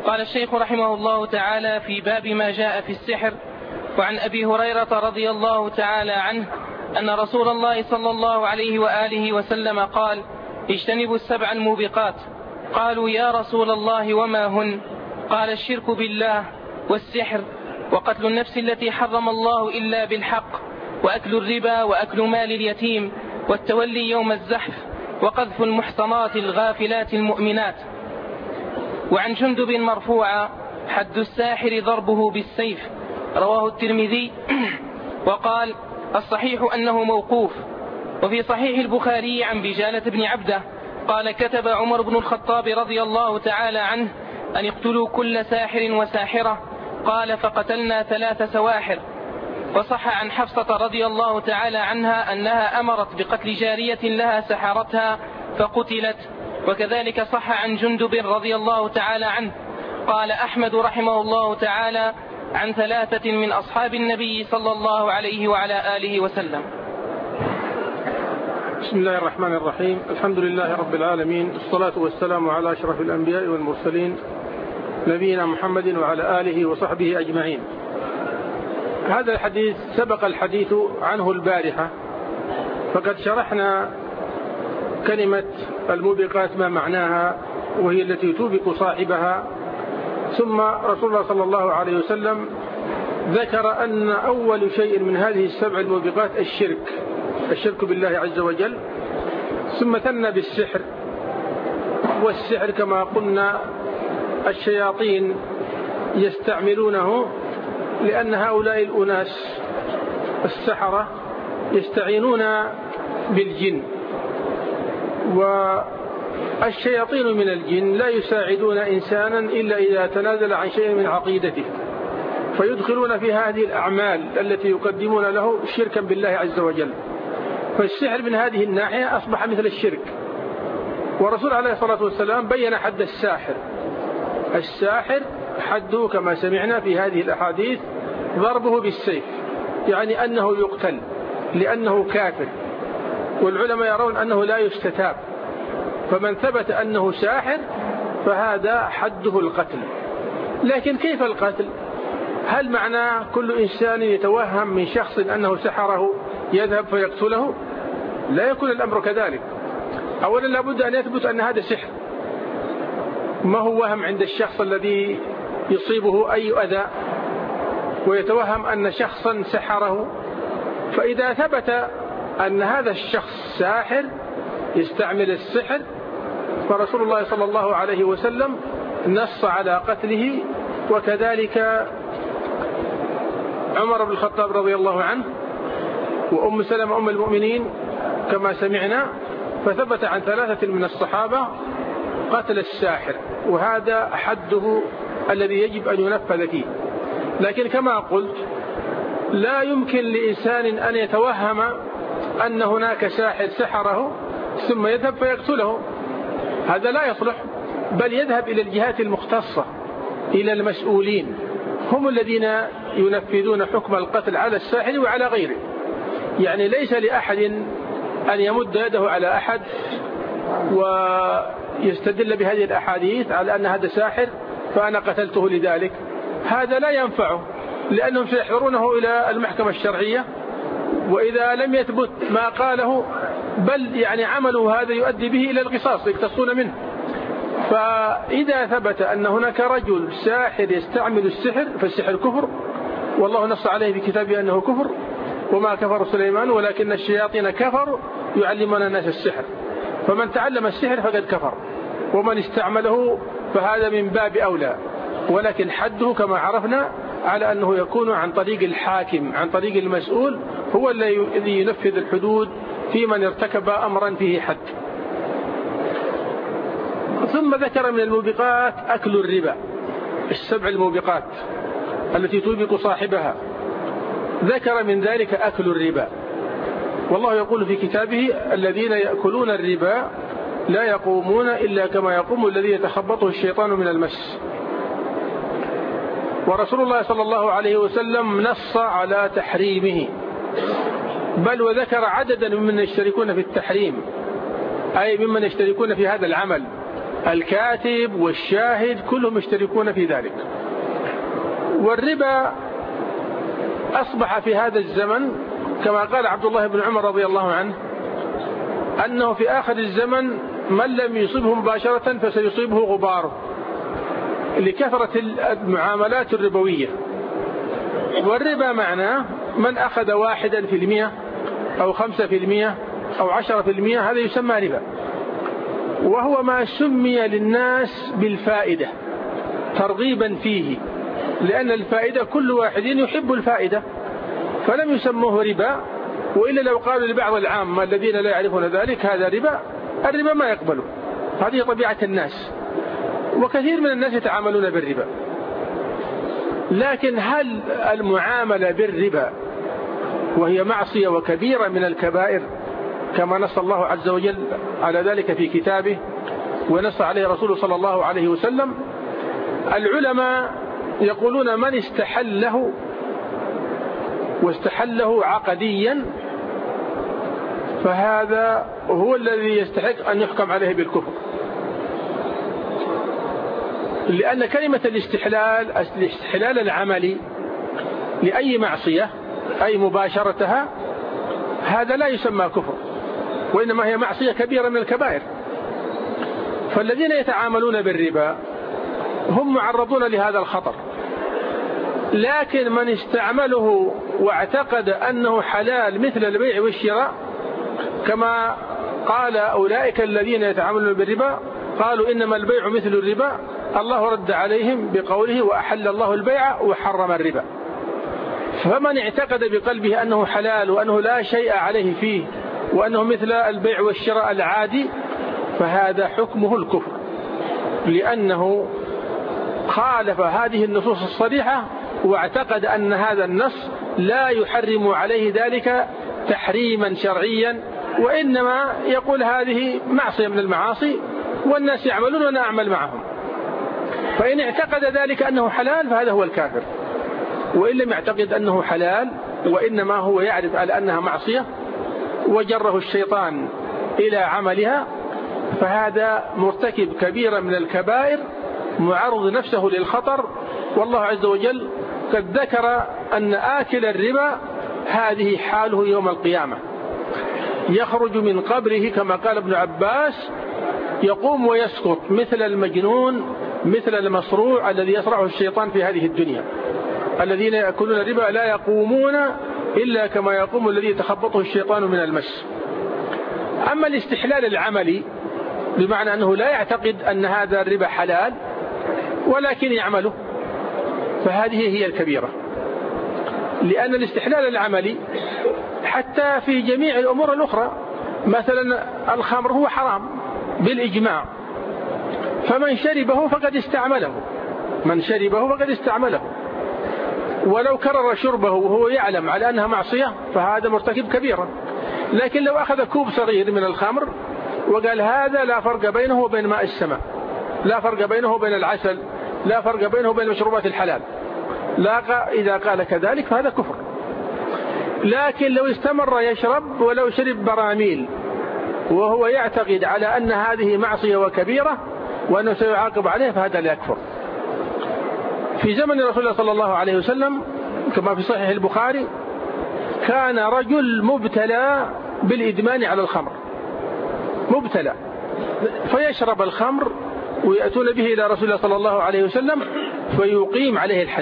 قال الشيخ رحمه الله تعالى في باب ما جاء في السحر: وعن أبي هريرة رضي الله تعالى عنه أن رسول الله صلى الله عليه وآله وسلم قال: اجتنبوا السبع الموبقات. قالوا: يا رسول الله وما هن؟ قال: الشرك بالله، والسحر، وقتل النفس التي حرم الله إلا بالحق، وأكل الربا، وأكل مال اليتيم، والتولي يوم الزحف، وقذف المحصنات الغافلات المؤمنات. وعن جندب مرفوعا: حد الساحر ضربه بالسيف. رواه الترمذي وقال: الصحيح أنه موقوف. وفي صحيح البخاري عن بجالة بن عبده قال: كتب عمر بن الخطاب رضي الله تعالى عنه أن يقتلوا كل ساحر وساحرة. قال: فقتلنا 3 سواحر. وصح عن حفصة رضي الله تعالى عنها أنها أمرت بقتل جارية لها سحرتها فقتلت. وكذلك صح عن جندب رضي الله تعالى عنه. قال أحمد رحمه الله تعالى: عن 3 من أصحاب النبي صلى الله عليه وعلى آله وسلم. بسم الله الرحمن الرحيم. الحمد لله رب العالمين، الصلاة والسلام على أشرف الأنبياء والمرسلين نبينا محمد وعلى آله وصحبه أجمعين. هذا الحديث سبق الحديث عنه البارحة، فقد شرحنا كلمة الموبقات ما معناها، وهي التي توبق صاحبها. ثم رسول الله صلى الله عليه وسلم ذكر أن أول شيء من هذه السبع الموبقات الشرك بالله عز وجل. ثم ثنى بالسحر، والسحر كما قلنا الشياطين يستعملونه، لأن هؤلاء الأناس السحرة يستعينون بالجن، والشياطين من الجن لا يساعدون إنسانا إلا إذا تنازل عن شيء من عقيدته، فيدخلون في هذه الأعمال التي يقدمون له شركا بالله عز وجل. فالسحر من هذه الناحية أصبح مثل الشرك. ورسول عليه الصلاة والسلام بين حد الساحر حده كما سمعنا في هذه الأحاديث ضربه بالسيف، يعني أنه يقتل لأنه كافر، والعلماء يرون أنه لا يستتاب. فمن ثبت أنه ساحر فهذا حده القتل. لكن كيف القتل؟ هل معناه كل إنسان يتوهم من شخص أنه سحره يذهب فيقتله؟ لا يكون الأمر كذلك. أولا لابد أن يثبت أن هذا سحر، ما هو وهم عند الشخص الذي يصيبه أي أذى ويتوهم أن شخصا سحره. فإذا ثبت أن هذا الشخص ساحر يستعمل السحر، فرسول الله صلى الله عليه وسلم نص على قتله. وكذلك عمر بن الخطاب رضي الله عنه وأم سلمة أم المؤمنين كما سمعنا، فثبت عن 3 من الصحابة قتل الساحر، وهذا حده الذي يجب أن ينفذ فيه. لكن كما قلت لا يمكن لإنسان أن يتوهم أن هناك ساحر سحره ثم يذهب فيقتله، هذا لا يصلح، بل يذهب إلى الجهات المختصة، إلى المسؤولين، هم الذين ينفذون حكم القتل على الساحر وعلى غيره. يعني ليس لأحد أن يمد يده على أحد ويستدل بهذه الأحاديث على أن هذا ساحر فأنا قتلته لذلك، هذا لا ينفعه، لأنهم سيحضرونه إلى المحكمة الشرعية، وإذا لم يثبت ما قاله بل يعني عمله هذا يؤدي به إلى القصاص يقتصون منه. فإذا ثبت أن هناك رجل ساحر يستعمل السحر فالسحر كفر، والله نص عليه في كتابه أنه كفر: وما كفر سليمان ولكن الشياطين كفروا يعلمون الناس السحر. فمن تعلم السحر فقد كفر، ومن استعمله فهذا من باب أولى. ولكن حده كما عرفنا على أنه يكون عن طريق الحاكم، عن طريق المسؤول، هو الذي ينفذ الحدود في من ارتكب أمرا فيه حد. ثم ذكر من الموبقات أكل الربا، 7 الموبقات التي توبق صاحبها، ذكر من ذلك أكل الربا. والله يقول في كتابه: الذين يأكلون الربا لا يقومون إلا كما يقوم الذي يتخبطه الشيطان من المس. ورسول الله صلى الله عليه وسلم نص على تحريمه، بل وذكر عددا ممن يشتركون في التحريم، أي ممن يشتركون في هذا العمل، الكاتب والشاهد كلهم يشتركون في ذلك. والربا أصبح في هذا الزمن كما قال عبد الله بن عمر رضي الله عنه أنه في آخر الزمن من لم يصبه مباشرة فسيصيبه غباره لكثرة المعاملات الربوية. والربا معناه من أخذ 1% أو 5% أو 10%، هذا يسمى ربا، وهو ما سمي للناس بالفائدة ترغيبا فيه، لأن الفائدة كل واحد يحب الفائدة، فلم يسموه ربا. وإلا لو قالوا لبعض العامة الذين لا يعرفون ذلك هذا ربا، الربا ما يقبله، هذه طبيعة الناس، وكثير من الناس يتعاملون بالربا. لكن هل المعاملة بالربا وهي معصية وكبيرة من الكبائر كما نص الله عز وجل على ذلك في كتابه ونص عليه رسوله صلى الله عليه وسلم؟ العلماء يقولون من استحله واستحله عقديا فهذا هو الذي يستحق أن يحكم عليه بالكفر، لأن كلمة الاستحلال العملي لأي معصية أي مباشرتها هذا لا يسمى كفر، وإنما هي معصية كبيرة من الكبائر. فالذين يتعاملون بالربا هم معرضون لهذا الخطر، لكن من استعمله واعتقد أنه حلال مثل البيع والشراء كما قال أولئك الذين يتعاملون بالربا قالوا إنما البيع مثل الربا، الله رد عليهم بقوله وأحل الله البيع وحرم الربا. فمن اعتقد بقلبه أنه حلال وأنه لا شيء عليه فيه وأنه مثل البيع والشراء العادي فهذا حكمه الكفر، لأنه خالف هذه النصوص الصريحة واعتقد أن هذا النص لا يحرم عليه ذلك تحريما شرعيا، وإنما يقول هذه معصية من المعاصي والناس يعملون وأنا أعمل معهم. فإن اعتقد ذلك أنه حلال فهذا هو الكافر، وإن لم يعتقد أنه حلال وإنما هو يعرف على أنها معصية وجره الشيطان إلى عملها فهذا مرتكب كبيرة من الكبائر معرض نفسه للخطر. والله عز وجل قد ذكر أن آكل الربا هذه حاله يوم القيامة، يخرج من قبره كما قال ابن عباس يقوم ويسقط مثل المجنون مثل المصروع الذي يصرعه الشيطان في هذه الدنيا. الذين يأكلون الربا لا يقومون إلا كما يقوم الذي يتخبطه الشيطان من المس. أما الاستحلال العملي بمعنى أنه لا يعتقد أن هذا الربا حلال ولكن يعمله فهذه هي الكبيرة، لأن الاستحلال العملي حتى في جميع الأمور الأخرى، مثلا الخمر هو حرام بالإجماع، فمن شربه فقد استعمله، من شربه فقد استعمله، ولو كرر شربه وهو يعلم على أنها معصية فهذا مرتكب كبيرة. لكن لو أخذ كوب صغير من الخمر وقال هذا لا فرق بينه وبين ماء السماء، لا فرق بينه وبين العسل، لا فرق بينه وبين مشروبات الحلال، لا إذا قال كذلك فهذا كفر. لكن لو استمر يشرب ولو شرب براميل وهو يعتقد على أن هذه معصية وكبيرة وأنه سيعاقب عليه فهذا لا يكفر. في زمن رسول الله صلى الله عليه وسلم كما في صحيح البخاري كان رجل مبتلى بالإدمان على الخمر، مبتلى، فيشرب الخمر ويأتون به إلى رسول الله صلى الله عليه وسلم فيقيم عليه الحد،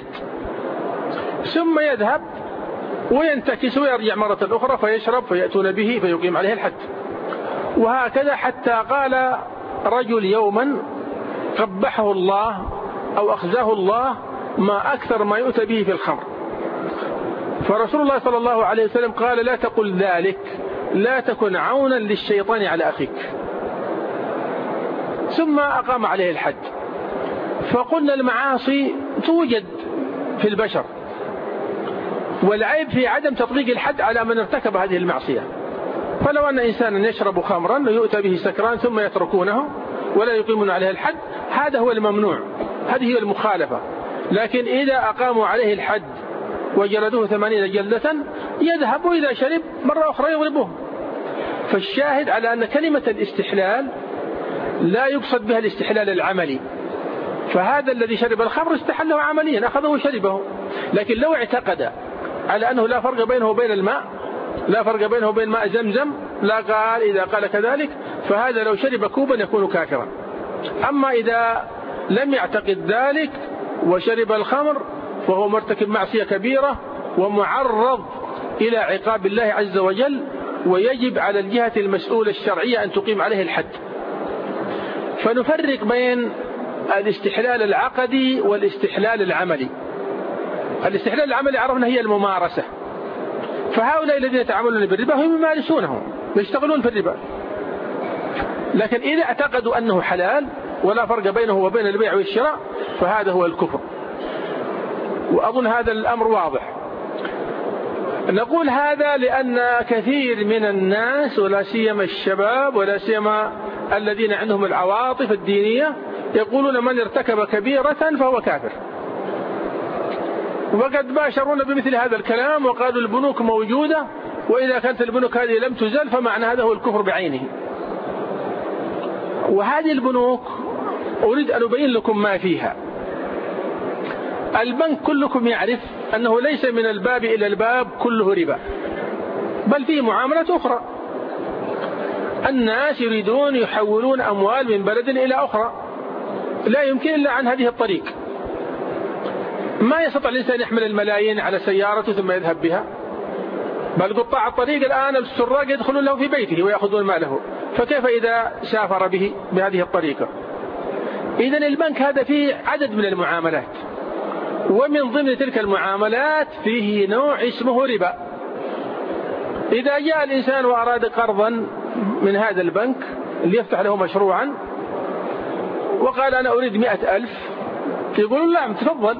ثم يذهب وينتكس ويرجع مرة أخرى فيشرب فيأتون به فيقيم عليه الحد. وهكذا حتى قال رجل يوما قبحه الله أو أخزاه الله ما أكثر ما يؤتى به في الخمر. فرسول الله صلى الله عليه وسلم قال لا تقل ذلك، لا تكن عونا للشيطان على أخيك، ثم أقام عليه الحد. فقلنا المعاصي توجد في البشر، والعيب في عدم تطبيق الحد على من ارتكب هذه المعصية. فلو أن إنسانا يشرب خمرا ويؤتى به سكران ثم يتركونه ولا يقيمون عليه الحد هذا هو الممنوع، هذه هي المخالفة. لكن إذا أقاموا عليه الحد وجلدوه 80 جلدة يذهب وإذا شرب مرة أخرى يضربوه. فالشاهد على أن كلمة الاستحلال لا يقصد بها الاستحلال العملي، فهذا الذي شرب الخمر استحله عمليا، أخذه وشربه. لكن لو اعتقد على أنه لا فرق بينه وبين الماء، لا فرق بينه وبين ماء زمزم، لا قال إذا قال كذلك فهذا لو شرب كوبا يكون كافرا. أما إذا لم يعتقد ذلك وشرب الخمر فهو مرتكب معصية كبيرة ومعرض إلى عقاب الله عز وجل، ويجب على الجهة المسؤولة الشرعية أن تقيم عليه الحد. فنفرق بين الاستحلال العقدي والاستحلال العملي. الاستحلال العملي عرفنا هي الممارسة، فهؤلاء الذين يتعاملون بالربا هم يمارسونه ويشتغلون في الربا. لكن إذا اعتقدوا أنه حلال ولا فرق بينه وبين البيع والشراء فهذا هو الكفر. وأظن هذا الأمر واضح. نقول هذا لأن كثير من الناس ولا سيما الشباب ولا سيما الذين عندهم العواطف الدينية يقولون من ارتكب كبيرة فهو كافر، وقد باشرونا بمثل هذا الكلام وقالوا البنوك موجودة، وإذا كانت البنوك هذه لم تزل فمعنى هذا هو الكفر بعينه. وهذه البنوك أريد أن أبين لكم ما فيها. البنك كلكم يعرف أنه ليس من الباب إلى الباب كله ربا، بل فيه معاملات أخرى. الناس يريدون يحولون أموال من بلد إلى أخرى، لا يمكن إلا عن هذه الطريق. ما يستطيع الإنسان يحمل الملايين على سيارته ثم يذهب بها، بل قطاع الطريق الآن السراق يدخلون له في بيته ويأخذون ماله، فكيف إذا سافر به بهذه الطريقة؟ إذن البنك هذا فيه عدد من المعاملات، ومن ضمن تلك المعاملات فيه نوع اسمه ربا. إذا جاء الإنسان وأراد قرضا من هذا البنك ليفتح له مشروعا وقال أنا أريد 100,000، يقول لا تفضل،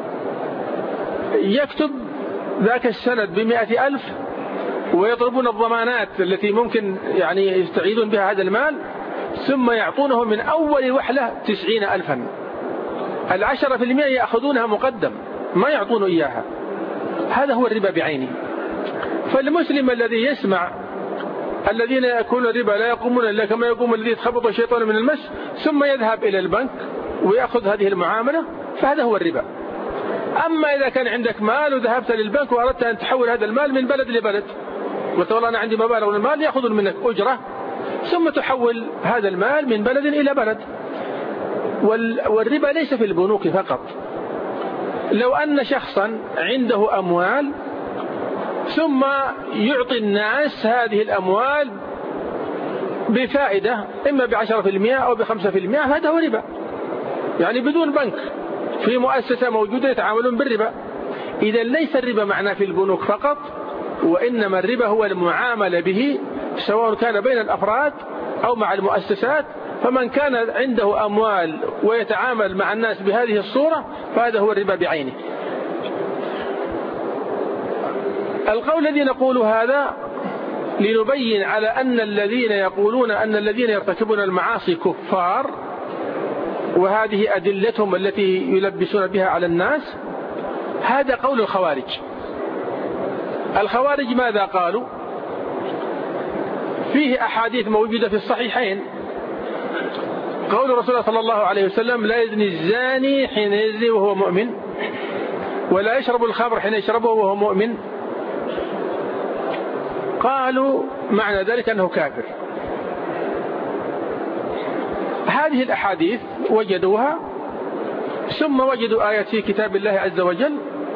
يكتب ذاك السند ب100,000 ويطلبون الضمانات التي ممكن يعني يستعيدون بها هذا المال، ثم يعطونه من أول وحلة 90,000. 10% يأخذونها مقدم، ما يعطونه إياها. هذا هو الربا بعينه. فالمسلم الذي يسمع الذين يأكلون الربا لا يقومون إلا كما يقوم الذي يتخبط الشيطان من المس، ثم يذهب إلى البنك ويأخذ هذه المعاملة، فهذا هو الربا. أما إذا كان عندك مال وذهبت للبنك وأردت أن تحول هذا المال من بلد لبلد، قلت والله أنا عندي مبالغ من المال، يأخذون منك أجرة ثم تحول هذا المال من بلد إلى بلد. والربا ليس في البنوك فقط. لو أن شخصا عنده أموال ثم يعطي الناس هذه الأموال بفائدة إما ب10% أو ب5%، هذا هو ربا، يعني بدون بنك، في مؤسسة موجودة يتعاملون بالربا. إذا ليس الربا معناه في البنوك فقط، وإنما الربا هو المعاملة به سواء كان بين الأفراد أو مع المؤسسات. فمن كان عنده أموال ويتعامل مع الناس بهذه الصورة فهذا هو الربا بعينه. القول الذي نقول هذا لنبين على أن الذين يقولون أن الذين يرتكبون المعاصي كفار، وهذه أدلتهم التي يلبسون بها على الناس، هذا قول الخوارج. الخوارج ماذا قالوا؟ فيه أحاديث موجودة في الصحيحين، قول رسول الله صلى الله عليه وسلم لا يزني الزاني حين يزني وهو مؤمن، ولا يشرب الخمر حين يشربه وهو مؤمن. قالوا معنى ذلك أنه كافر. هذه الأحاديث وجدوها، ثم وجدوا آيات في كتاب الله عز وجل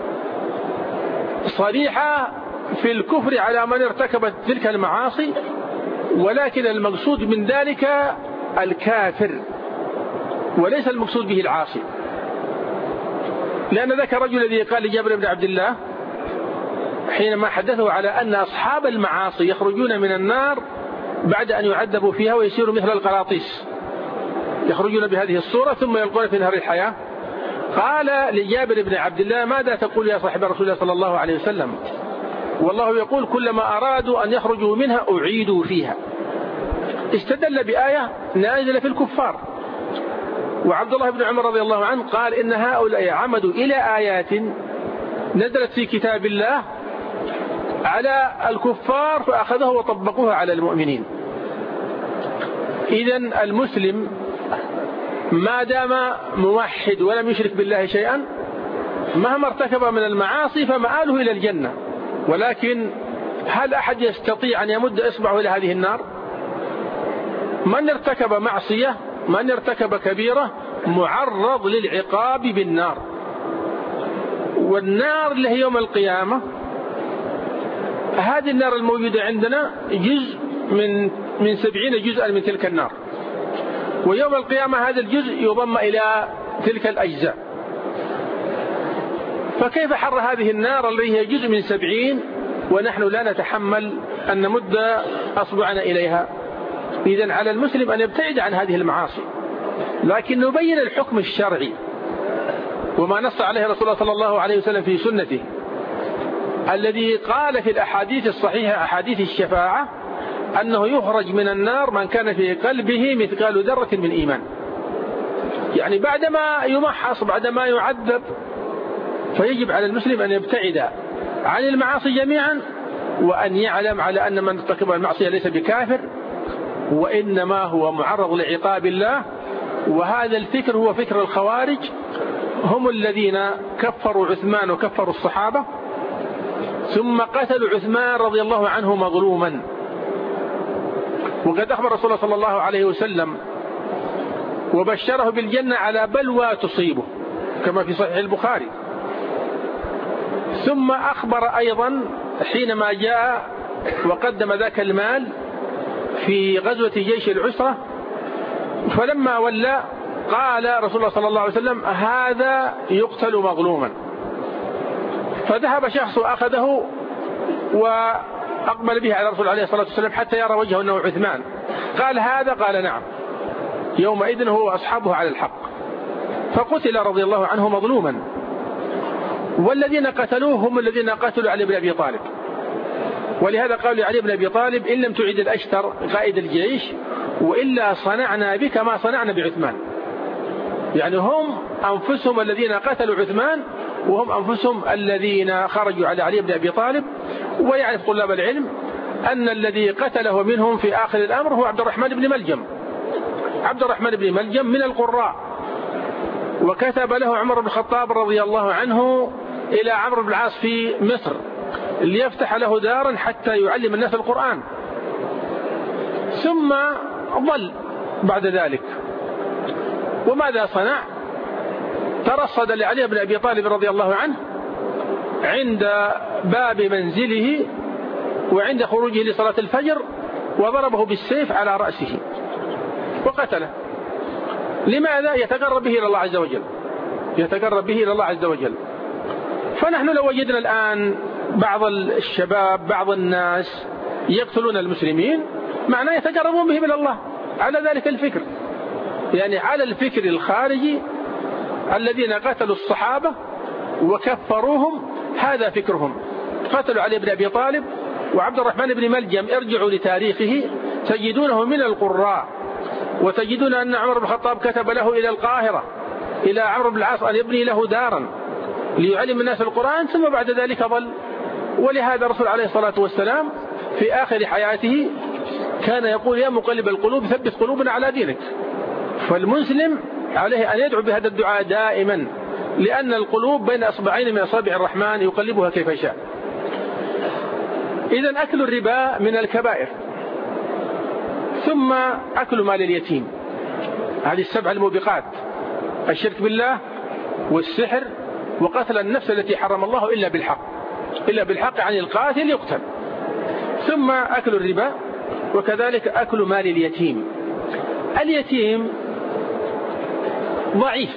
صريحة في الكفر على من ارتكبت تلك المعاصي، ولكن المقصود من ذلك الكافر وليس المقصود به العاصي. لأن ذاك الرجل الذي قال لجابر بن عبد الله حينما حدثه على أن أصحاب المعاصي يخرجون من النار بعد أن يعذبوا فيها ويصيروا مثل القراطيس، يخرجون بهذه الصورة ثم يلقون في نهر الحياة، قال لجابر بن عبد الله ماذا تقول يا صاحب رسول الله صلى الله عليه وسلم؟ والله يقول كلما أرادوا أن يخرجوا منها أعيدوا فيها. استدل بآية نازلة في الكفار. وعبد الله بن عمر رضي الله عنه قال إن هؤلاء عمدوا إلى آيات نزلت في كتاب الله على الكفار فأخذوها وطبقوها على المؤمنين. إذن المسلم ما دام موحد ولم يشرك بالله شيئا مهما ارتكب من المعاصي فمآله إلى الجنة. ولكن هل أحد يستطيع أن يمد إصبعه إلى هذه النار؟ من ارتكب معصية، من ارتكب كبيرة معرض للعقاب بالنار. والنار اللي هي يوم القيامة، هذه النار الموجودة عندنا جزء من 70 جزءا من تلك النار، ويوم القيامة هذا الجزء يضم إلى تلك الأجزاء. فكيف حر هذه النار التي هي جزء من 70 ونحن لا نتحمل أن نمد أصبعنا إليها؟ إذن على المسلم أن يبتعد عن هذه المعاصي، لكن نبين الحكم الشرعي وما نص عليه رسول الله صلى الله عليه وسلم في سنته، الذي قال في الأحاديث الصحيحة أحاديث الشفاعة أنه يخرج من النار من كان في قلبه مثقال ذرة من إيمان. يعني بعدما يمحص، بعدما يعذب، فيجب على المسلم أن يبتعد عن المعاصي جميعا، وأن يعلم على أن من ارتكب المعصية ليس بكافر، وإنما هو معرض لعقاب الله. وهذا الفكر هو فكر الخوارج، هم الذين كفروا عثمان وكفروا الصحابة، ثم قتلوا عثمان رضي الله عنه مظلوما. وقد أخبر رسول الله صلى الله عليه وسلم وبشره بالجنة على بلوى تصيبه كما في صحيح البخاري. ثم أخبر أيضا حينما جاء وقدم ذاك المال في غزوة جيش العسرة، فلما ولى قال رسول الله صلى الله عليه وسلم هذا يقتل مظلوما. فذهب شخص وأخذه وأقبل به على رسول الله عليه الصلاة والسلام حتى يرى وجهه أنه عثمان. قال هذا؟ قال نعم. يومئذ هو أصحابه على الحق، فقتل رضي الله عنه مظلوما. والذين قتلوه هم الذين قتلوا علي بن أبي طالب، ولهذا قالوا علي بن أبي طالب إن لم تعيد الأشتر قائد الجيش وإلا صنعنا بك ما صنعنا بعثمان. يعني هم أنفسهم الذين قتلوا عثمان، وهم أنفسهم الذين خرجوا على علي بن أبي طالب. ويعرف طلاب العلم أن الذي قتله منهم في آخر الأمر هو عبد الرحمن بن ملجم. عبد الرحمن بن ملجم من القراء، وكتب له عمر بن الخطاب رضي الله عنه إلى عمرو بن العاص في مصر ليفتح له دارا حتى يعلم الناس القرآن. ثم ضل بعد ذلك. وماذا صنع؟ ترصد لعلي بن أبي طالب رضي الله عنه عند باب منزله وعند خروجه لصلاة الفجر، وضربه بالسيف على رأسه وقتله. لماذا؟ يتقرب به إلى الله عز وجل، يتقرب به إلى الله عز وجل. فنحن لو وجدنا الآن بعض الشباب، بعض الناس يقتلون المسلمين، معناه يتقربون بهم إلى الله على ذلك الفكر، يعني على الفكر الخارجي. الذين قتلوا الصحابة وكفروهم هذا فكرهم. قتلوا علي بن أبي طالب وعبد الرحمن بن ملجم. ارجعوا لتاريخه تجدونه من القراء، وتجدون أن عمر بن الخطاب كتب له إلى القاهرة إلى عمرو بن العاص أن يبني له دارا ليعلم الناس القرآن، ثم بعد ذلك ضل. ولهذا الرسول عليه الصلاة والسلام في آخر حياته كان يقول يا مقلب القلوب ثبت قلوبنا على دينك. فالمسلم عليه أن يدعو بهذا الدعاء دائما، لأن القلوب بين أصبعين من أصابع الرحمن يقلبها كيف يشاء. إذن أكل الربا من الكبائر. ثم أكل مال اليتيم، هذه السبع الموبقات: الشرك بالله والسحر وقتل النفس التي حرم الله إلا بالحق، إلا بالحق عن القاتل يقتل. ثم أكل الربا، وكذلك أكل مال اليتيم. اليتيم ضعيف،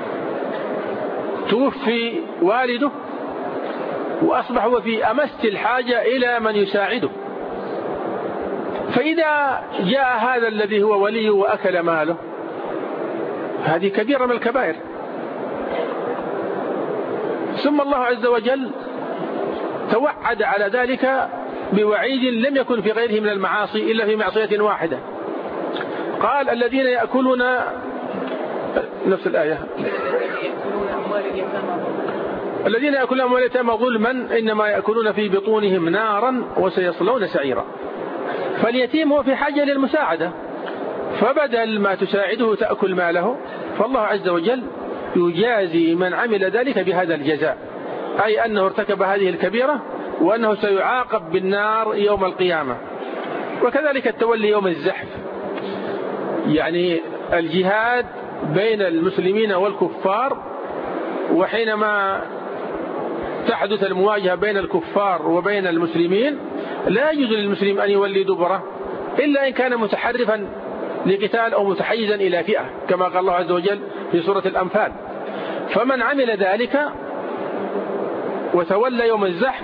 توفي والده وأصبح هو في أمس الحاجة إلى من يساعده. فإذا جاء هذا الذي هو وليه وأكل ماله، هذه كبيرة من الكبائر. ثم الله عز وجل توعد على ذلك بوعيد لم يكن في غيره من المعاصي إلا في معصية واحدة. قال الذين يأكلون، نفس الآية، الذين يأكلون أموال اليتامى ظلما إنما يأكلون في بطونهم نارا وسيصلون سعيرا. فاليتيم هو في حاجة للمساعدة، فبدل ما تساعده تأكل ماله، فالله عز وجل يجازي من عمل ذلك بهذا الجزاء، أي أنه ارتكب هذه الكبيرة وأنه سيعاقب بالنار يوم القيامة. وكذلك التولي يوم الزحف، يعني الجهاد بين المسلمين والكفار، وحينما تحدث المواجهة بين الكفار وبين المسلمين لا يجوز للمسلم أن يولي دبره إلا إن كان متحرفا لقتال أو متحيزا إلى فئة، كما قال الله عز وجل في سورة الأنفال. فمن عمل ذلك وتولى يوم الزحف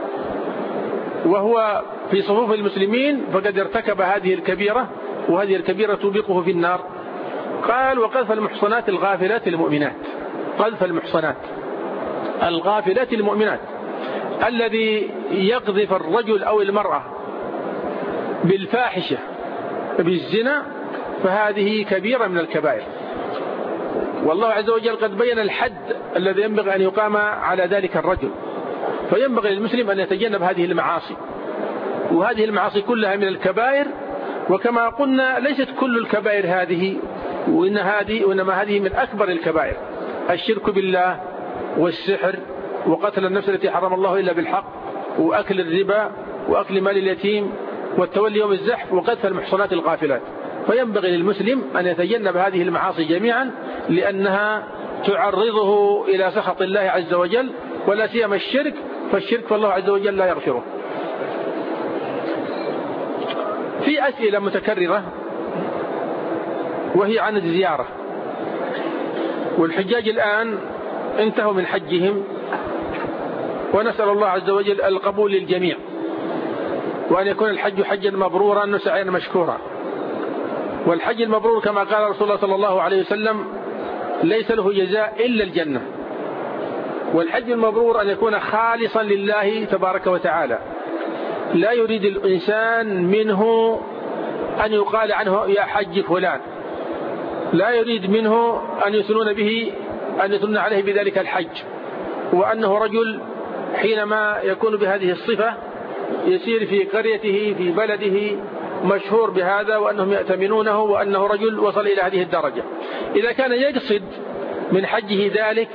وهو في صفوف المسلمين فقد ارتكب هذه الكبيرة، وهذه الكبيرة توبقه في النار. قال: وقذف المحصنات الغافلات المؤمنات. قذف المحصنات الغافلات المؤمنات، الذي يقذف الرجل أو المرأة بالفاحشة بالزنا، فهذه كبيرة من الكبائر، والله عز وجل قد بين الحد الذي ينبغي أن يقام على ذلك الرجل. فينبغي للمسلم أن يتجنب هذه المعاصي، وهذه المعاصي كلها من الكبائر. وكما قلنا ليست كل الكبائر هذه، وإنما هذه من أكبر الكبائر: الشرك بالله، والسحر، وقتل النفس التي حرم الله إلا بالحق، وأكل الربا، وأكل مال اليتيم، والتولي يوم الزحف، وقذف المحصنات الغافلات. فينبغي للمسلم أن يتجنب هذه المعاصي جميعا، لأنها تعرضه إلى سخط الله عز وجل، ولا سيما الشرك، فالشرك فالله عز وجل لا يغفره. في أسئلة متكررة وهي عن الزيارة، والحجاج الآن انتهوا من حجهم، ونسأل الله عز وجل القبول للجميع، وأن يكون الحج حجا مبرورا وسعيا مشكورا. والحج المبرور كما قال رسول الله صلى الله عليه وسلم ليس له جزاء إلا الجنة. والحج المبرور أن يكون خالصا لله تبارك وتعالى، لا يريد الإنسان منه أن يقال عنه يا حج فلان، لا يريد منه أن يثنون عليه بذلك الحج، وأنه رجل حينما يكون بهذه الصفة يسير في قريته في بلده مشهور بهذا، وأنهم يأتمنونه، وأنه رجل وصل إلى هذه الدرجة. إذا كان يقصد من حجه ذلك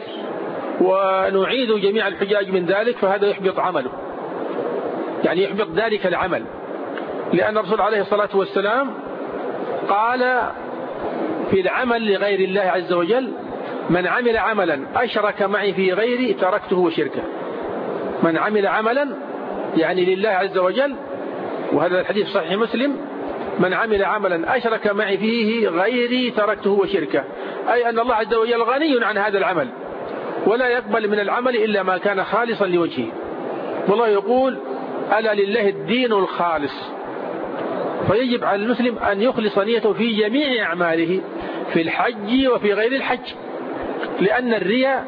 ونعيد جميع الحجاج من ذلك، فهذا يحبط عمله، يعني يحبط ذلك العمل، لأن الرسول عليه الصلاة والسلام قال في العمل لغير الله عز وجل: من عمل عملا أشرك معي في غيري تركته وشركه. من عمل عملا يعني لله عز وجل، وهذا الحديث صحيح مسلم: من عمل عملا أشرك معي فيه غيري تركته وشركه، أي أن الله عز وجل غني عن هذا العمل، ولا يقبل من العمل إلا ما كان خالصا لوجهه. والله يقول: ألا لله الدين الخالص. فيجب على المسلم أن يخلص نيته في جميع أعماله، في الحج وفي غير الحج، لأن الرياء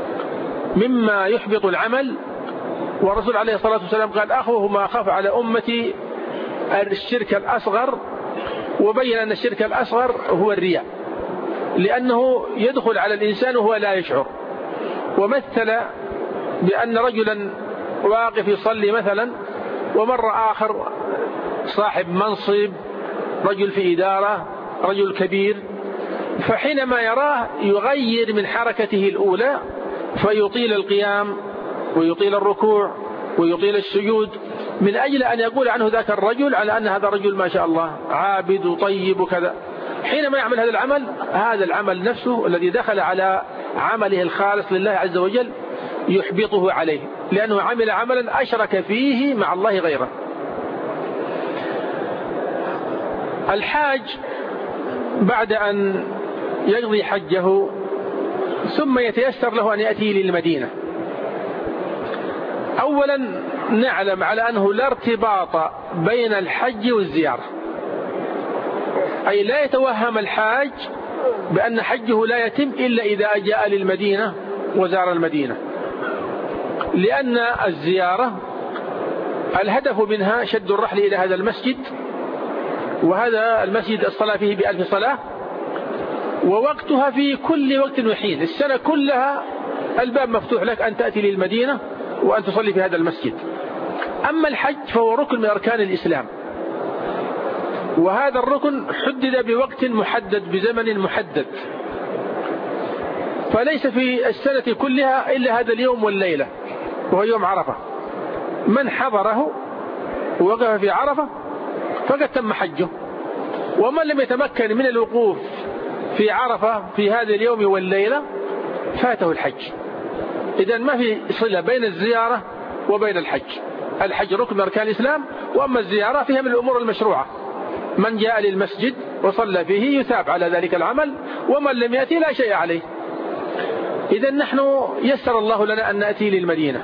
مما يحبط العمل. والرسول عليه الصلاة والسلام قال: أخوه ما خاف على أمتي الشرك الأصغر، وبين أن الشرك الأصغر هو الرياء، لأنه يدخل على الإنسان وهو لا يشعر. ومثل بأن رجلا واقف يصلي مثلا، ومر آخر صاحب منصب، رجل في إدارة، رجل كبير، فحينما يراه يغير من حركته الأولى فيطيل القيام ويطيل الركوع ويطيل السجود، من أجل أن يقول عنه ذاك الرجل على أن هذا رجل ما شاء الله عابد وطيب وكذا. حينما يعمل هذا العمل، هذا العمل نفسه الذي دخل على عمله الخالص لله عز وجل يحبطه عليه، لأنه عمل عملا أشرك فيه مع الله غيره. الحاج بعد أن يقضي حجه ثم يتيسر له أن يأتي للمدينة، أولا نعلم على أنه لا ارتباط بين الحج والزيارة، أي لا يتوهم الحاج بأن حجه لا يتم إلا إذا جاء للمدينة وزار المدينة، لأن الزيارة الهدف منها شد الرحل إلى هذا المسجد، وهذا المسجد الصلاة فيه ب1000 صلاة، ووقتها في كل وقت وحين، السنة كلها الباب مفتوح لك أن تأتي للمدينة وأن تصلي في هذا المسجد. أما الحج فهو ركن من أركان الإسلام، وهذا الركن حدد بوقت محدد بزمن محدد، فليس في السنة كلها إلا هذا اليوم والليلة وهو يوم عرفة. من حضره ووقف في عرفة فقد تم حجه، ومن لم يتمكن من الوقوف في عرفة في هذا اليوم والليلة فاته الحج. إذن ما في صلة بين الزيارة وبين الحج. الحج ركن من أركان الإسلام، وأما الزيارة فيها من الأمور المشروعة. من جاء للمسجد وصلى فيه يثاب على ذلك العمل، ومن لم يأتي لا شيء عليه. إذن نحن يسر الله لنا أن نأتي للمدينة،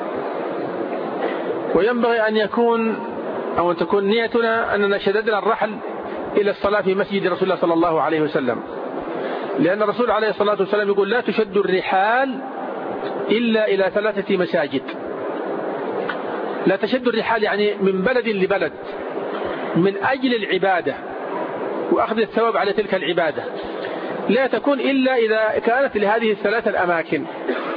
وينبغي أن تكون نيتنا أننا شددنا الرحل إلى الصلاة في مسجد رسول الله صلى الله عليه وسلم، لأن الرسول عليه الصلاة والسلام يقول: لا تشد الرحال إلا إلى 3 مساجد. لا تشد الرحال يعني من بلد لبلد من أجل العبادة وأخذ الثواب على تلك العبادة، لا تكون إلا إذا كانت لهذه ال3 الأماكن: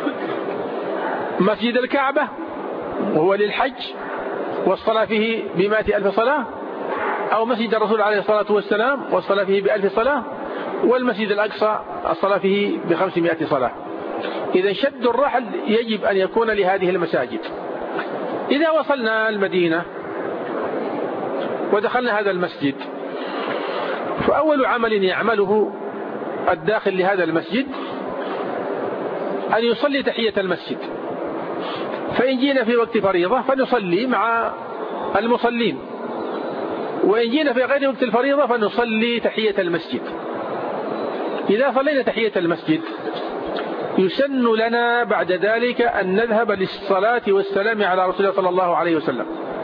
مسجد الكعبة وهو للحج والصلاة فيه ب100,000 صلاة، أو مسجد الرسول عليه الصلاة والسلام والصلاة فيه ب1000 صلاة، والمسجد الأقصى الصلاة فيه ب500 صلاة. إذا شد الرحل يجب أن يكون لهذه المساجد. إذا وصلنا المدينة ودخلنا هذا المسجد، فأول عمل يعمله الداخل لهذا المسجد أن يصلي تحية المسجد. فإن جينا في وقت فريضة فنصلي مع المصلين، وإن جينا في غير وقت الفريضة فنصلي تحية المسجد. إذا صلينا تحية المسجد يسن لنا بعد ذلك أن نذهب للصلاة والسلام على رسول الله صلى الله عليه وسلم.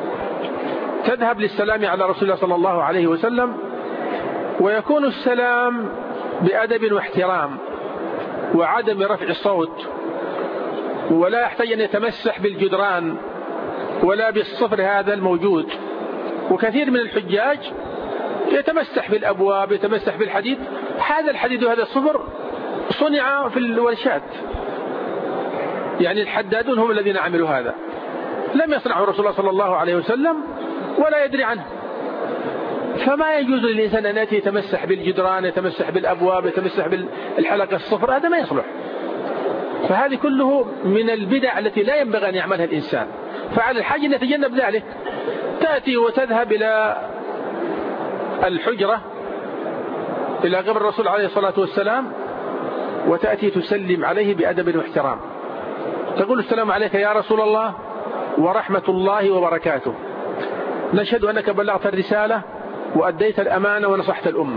تذهب للسلام على رسول الله صلى الله عليه وسلم، ويكون السلام بأدب واحترام وعدم رفع الصوت، ولا يحتاج أن يتمسح بالجدران ولا بالصفر هذا الموجود. وكثير من الحجاج يتمسح بالأبواب، يتمسح بالحديد. هذا الحديد وهذا الصفر صنع في الورشات، يعني الحدادون هم الذين عملوا هذا، لم يصنعه رسول الله صلى الله عليه وسلم ولا يدري عنه. فما يجوز للإنسان أن يأتي يتمسح بالجدران، يتمسح بالأبواب، يتمسح بالحلقة الصفر، هذا ما يصلح. فهذه كله من البدع التي لا ينبغي أن يعملها الإنسان. فعلى الحاج أن يتجنب ذلك. تأتي وتذهب إلى الحجرة إلى قبر الرسول عليه الصلاة والسلام، وتأتي تسلم عليه بأدب واحترام، تقول: السلام عليك يا رسول الله ورحمة الله وبركاته، نشهد أنك بلغت الرسالة وأديت الأمانة ونصحت الأمة.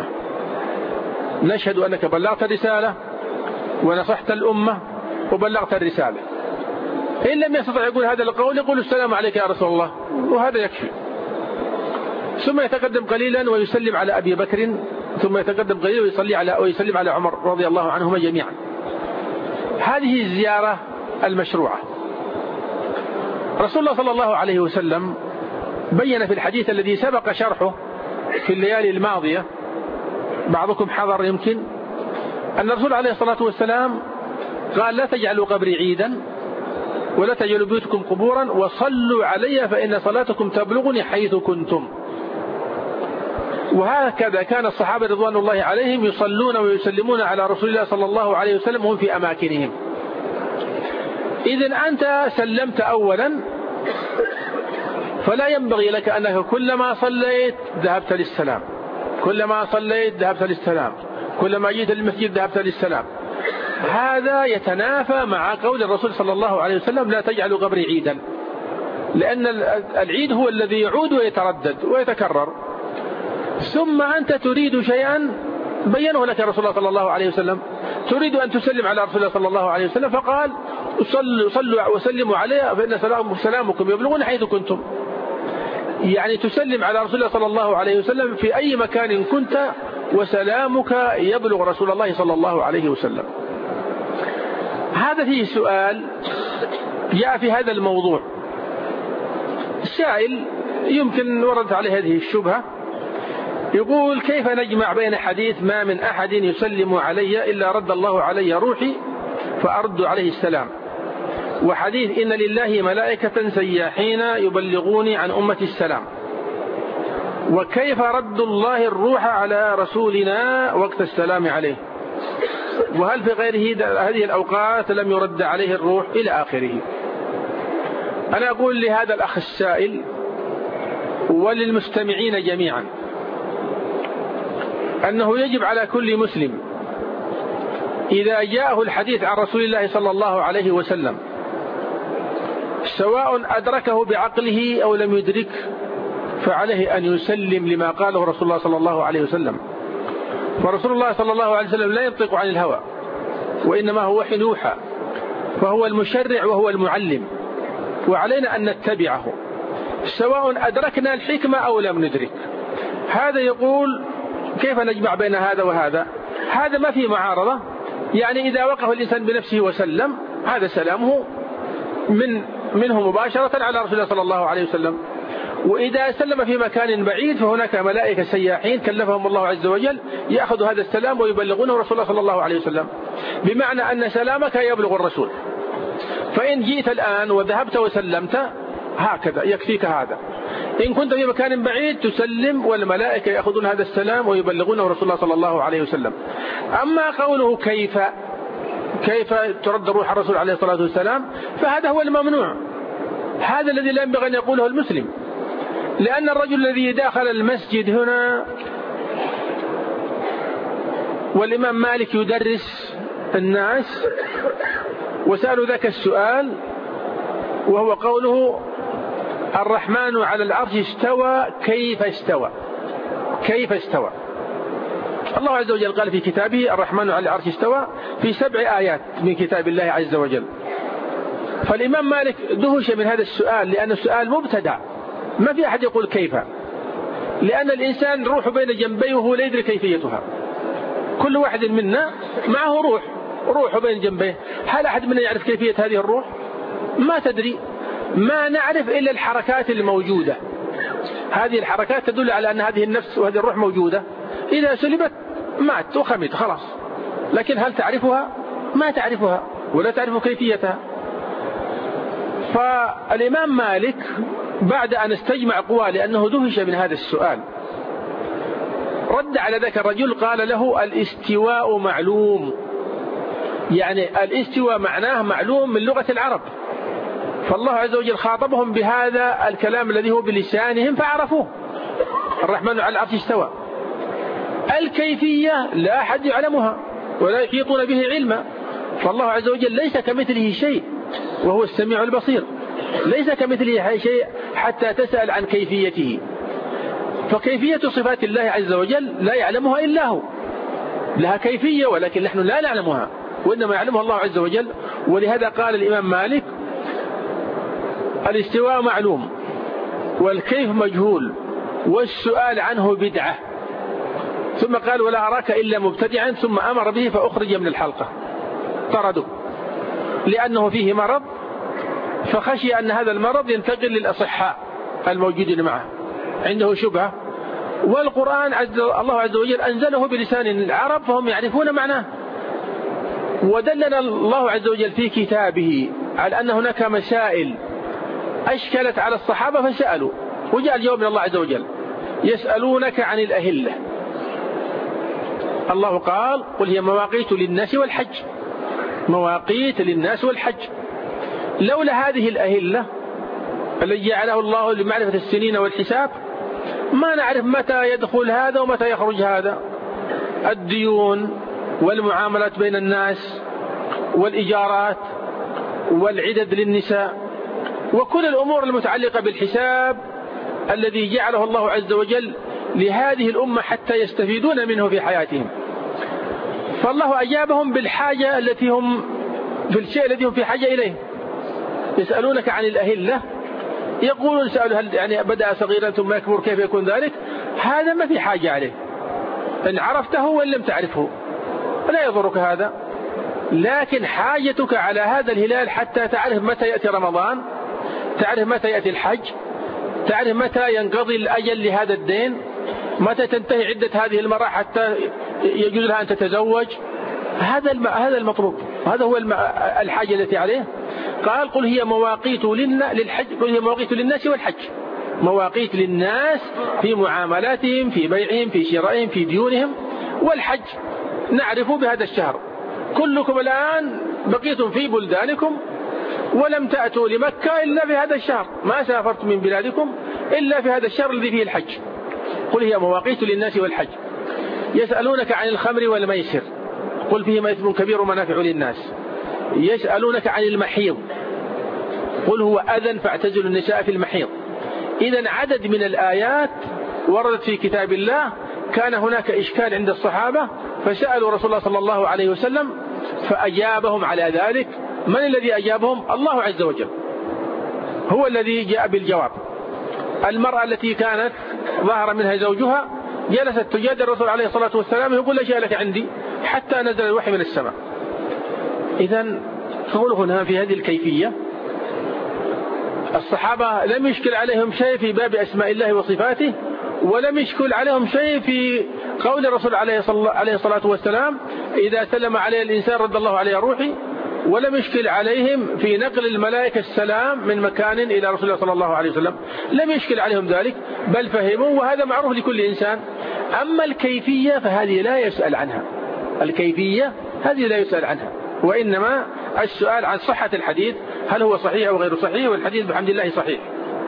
نشهد أنك بلغت الرسالة ونصحت الأمة وبلغت الرسالة. إن لم يستطع يقول هذا القول يقول: السلام عليك يا رسول الله، وهذا يكفي. ثم يتقدم قليلا ويسلم على أبي بكر، ثم يتقدم قليلا ويسلم على عمر رضي الله عنهما جميعا. هذه الزيارة المشروعة. رسول الله صلى الله عليه وسلم بين في الحديث الذي سبق شرحه في الليالي الماضية، بعضكم حضر يمكن، أن الرسول عليه الصلاة والسلام قال: لا تجعلوا قبري عيدا ولا تجعلوا بيوتكم قبورا وصلوا علي فإن صلاتكم تبلغني حيث كنتم. وهكذا كان الصحابة رضوان الله عليهم يصلون ويسلمون على رسول الله صلى الله عليه وسلم وهم في أماكنهم. إذن أنت سلمت أولا، فلا ينبغي لك أنك كلما صليت ذهبت للسلام، كلما صليت ذهبت للسلام، كلما جئت للمسجد ذهبت للسلام. هذا يتنافى مع قول الرسول صلى الله عليه وسلم: لا تجعلوا قبري عيدا، لأن العيد هو الذي يعود ويتردد ويتكرر. ثم أنت تريد شيئا بينه لك رسول الله صلى الله عليه وسلم، تريد أن تسلم على رسول الله صلى الله عليه وسلم، فقال: صلوا وسلموا عليه فإن سلامكم يبلغون حيث كنتم. يعني تسلم على رسول الله صلى الله عليه وسلم في أي مكان كنت، وسلامك يبلغ رسول الله صلى الله عليه وسلم. هذا فيه سؤال جاء في هذا الموضوع. السائل يمكن وردت عليه هذه الشبهة، يقول: كيف نجمع بين حديث ما من أحد يسلم علي إلا رد الله علي روحي فأرد عليه السلام، وحديث إن لله ملائكة سياحين يبلغوني عن أمة السلام؟ وكيف رد الله الروح على رسولنا وقت السلام عليه، وهل في غيره هذه الأوقات لم يرد عليه الروح إلى آخره. أنا أقول لهذا الأخ السائل وللمستمعين جميعا أنه يجب على كل مسلم إذا جاءه الحديث عن رسول الله صلى الله عليه وسلم، سواء أدركه بعقله أو لم يدرك، فعليه أن يسلم لما قاله رسول الله صلى الله عليه وسلم. فرسول الله صلى الله عليه وسلم لا ينطق عن الهوى، وإنما هو وحي يوحى، فهو المشرع وهو المعلم، وعلينا أن نتبعه سواء أدركنا الحكمة أو لم ندرك. هذا يقول كيف نجمع بين هذا وهذا؟ هذا ما فيه معارضة، يعني إذا وقف الإنسان بنفسه وسلم هذا سلامه منه مباشرة على رسول الله صلى الله عليه وسلم. وإذا سلم في مكان بعيد فهناك ملائكة سياحين كلفهم الله عز وجل يأخذ هذا السلام ويبلغونه رسول الله صلى الله عليه وسلم، بمعنى أن سلامك يبلغ الرسول. فإن جئت الآن وذهبت وسلمت هكذا يكفيك هذا. إن كنت في مكان بعيد تسلم والملائكة يأخذون هذا السلام ويبلغونه رسول الله صلى الله عليه وسلم. أما قوله كيف ترد روح الرسول عليه الصلاة والسلام، فهذا هو الممنوع، هذا الذي لا ينبغي أن يقوله المسلم. لأن الرجل الذي داخل المسجد هنا والإمام مالك يدرس الناس وسألوا ذاك السؤال، وهو قوله الرحمن على العرش استوى، كيف استوى؟ الله عز وجل قال في كتابه الرحمن على العرش استوى في 7 آيات من كتاب الله عز وجل. فالإمام مالك دهش من هذا السؤال، لأن السؤال مبتدع، ما في أحد يقول كيف، لأن الإنسان روح بين جنبيه وهو لا يدري كيفيتها. كل واحد منا معه روح بين جنبيه، هل أحد منا يعرف كيفية هذه الروح؟ ما تدري، ما نعرف إلا الحركات الموجودة. هذه الحركات تدل على أن هذه النفس وهذه الروح موجودة، إذا سلبت مات وخمت خلاص. لكن هل تعرفها؟ ما تعرفها ولا تعرف كيفيتها. فالإمام مالك بعد أن استجمع قواه لأنه دهش من هذا السؤال رد على ذاك الرجل، قال له الاستواء معلوم، يعني الاستواء معناه معلوم من لغة العرب، فالله عز وجل خاطبهم بهذا الكلام الذي هو بلسانهم فعرفوه. الرحمن على العرش استوى. الكيفية لا أحد يعلمها ولا يحيطون به علما، فالله عز وجل ليس كمثله شيء وهو السميع البصير، ليس كمثله شيء حتى تسأل عن كيفيته. فكيفية صفات الله عز وجل لا يعلمها إلا هو، لها كيفية ولكن نحن لا نعلمها وإنما يعلمها الله عز وجل. ولهذا قال الإمام مالك الاستواء معلوم والكيف مجهول والسؤال عنه بدعة. ثم قال ولا أراك إلا مبتدعا، ثم أمر به فأخرج من الحلقة، طرده لأنه فيه مرض، فخشي أن هذا المرض ينتقل للأصحاء الموجودين معه، عنده شبهة. والقرآن الله عز وجل أنزله بلسان العرب فهم يعرفون معناه. ودلنا الله عز وجل في كتابه على أن هناك مسائل أشكلت على الصحابة فسألوا، وجاء الجواب من الله عز وجل يسألونك عن الأهلة. الله قال قل هي مواقيت للناس والحج، مواقيت للناس والحج. لولا هذه الأهلة التي جعله الله لمعرفة السنين والحساب ما نعرف متى يدخل هذا ومتى يخرج هذا. الديون والمعاملات بين الناس والإيجارات والعدد للنساء وكل الأمور المتعلقة بالحساب الذي جعله الله عز وجل لهذه الأمة حتى يستفيدون منه في حياتهم. فالله أجابهم بالحاجة التي هم في الشيء الذي هم في حاجة إليه. يسألونك عن الأهلة، يقولون سألوا هل يعني بدأ صغيرا ثم يكبر كيف يكون ذلك؟ هذا ما في حاجة عليه، إن عرفته وإن لم تعرفه لا يضرك هذا. لكن حاجتك على هذا الهلال حتى تعرف متى يأتي رمضان، تعرف متى يأتي الحج، تعرف متى ينقضي الأجل لهذا الدين، متى تنتهي عدة هذه المرأة حتى يجوز لها أن تتزوج. هذا المطلوب، هذا هو الحاجة التي عليه. قال قل هي مواقيت للحج، قل هي مواقيت للناس والحج. مواقيت للناس في معاملاتهم، في بيعهم، في شرائهم، في ديونهم. والحج نعرفه بهذا الشهر. كلكم الآن بقيتم في بلدانكم ولم تأتوا لمكة إلا في هذا الشهر، ما سافرتم من بلادكم إلا في هذا الشهر الذي فيه الحج. قل هي مواقيت للناس والحج. يسألونك عن الخمر والميسر قل فيهما إثم كبير ومنافع للناس. يسألونك عن المحيض قل هو أذى فاعتزلوا النساء في المحيض. إذن عدد من الآيات وردت في كتاب الله. كان هناك إشكال عند الصحابة فسألوا رسول الله صلى الله عليه وسلم فأجابهم على ذلك. من الذي أجابهم؟ الله عز وجل هو الذي جاء بالجواب. المرأة التي كانت ظهر منها زوجها جلست تجادل الرسول عليه الصلاة والسلام يقول لا شيء لك عندي حتى نزل الوحي من السماء. إذن فقول هنا في هذه الكيفية الصحابة لم يشكل عليهم شيء في باب أسماء الله وصفاته، ولم يشكل عليهم شيء في قول الرسول عليه الصلاة والسلام إذا سلم عليه الإنسان رد الله عليه روحي، ولم يشكل عليهم في نقل الملائكة السلام من مكان إلى رسول الله صلى الله عليه وسلم. لم يشكل عليهم ذلك بل فهموا، وهذا معروف لكل إنسان. أما الكيفية فهذه لا يسأل عنها. الكيفية هذه لا يسأل عنها، وإنما السؤال عن صحة الحديث هل هو صحيح أو غير صحيح، والحديث بحمد الله صحيح.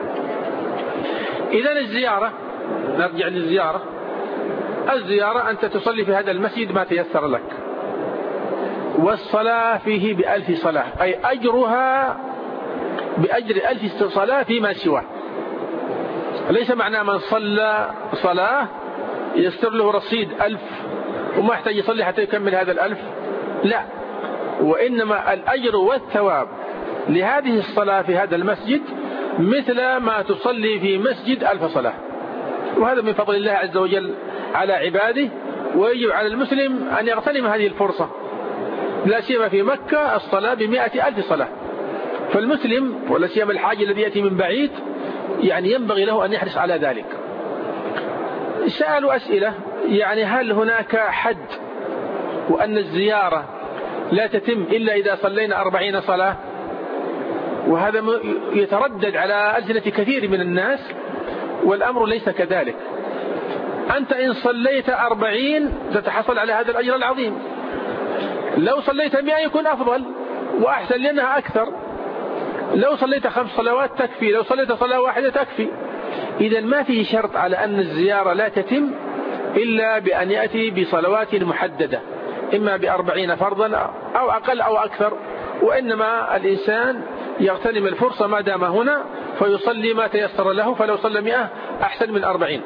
إذن الزيارة، نرجع للزيارة. الزيارة أنت تصلي في هذا المسجد ما تيسر لك، والصلاة فيه ب1000 صلاة، أي أجرها بأجر 1000 صلاة فيما سواه. ليس معنى من صلى صلاة يستر له رصيد 1000 وما يحتاج يصلي حتى يكمل هذا 1000، لا، وإنما الأجر والثواب لهذه الصلاة في هذا المسجد مثل ما تصلي في مسجد 1000 صلاة. وهذا من فضل الله عز وجل على عباده، ويجب على المسلم أن يغتنم هذه الفرصة، لا سيما في مكة الصلاة ب100,000 صلاة. فالمسلم ولا سيما الحاج الذي يأتي من بعيد يعني ينبغي له أن يحرص على ذلك. سألوا أسئلة يعني هل هناك حد وأن الزيارة لا تتم إلا إذا صلينا 40 صلاة؟ وهذا يتردد على ألسنة كثير من الناس، والأمر ليس كذلك. أنت إن صليت 40 تتحصل على هذا الأجر العظيم. لو صليت 100 يكون أفضل وأحسن لأنها أكثر. لو صليت 5 صلوات تكفي، لو صليت صلاة واحدة تكفي. إذن ما في شرط على أن الزيارة لا تتم إلا بأن يأتي بصلوات محددة، إما ب40 فرضا أو أقل أو أكثر، وإنما الإنسان يغتنم الفرصة ما دام هنا فيصلي ما تيسر له، فلو صلى 100 أحسن من 40.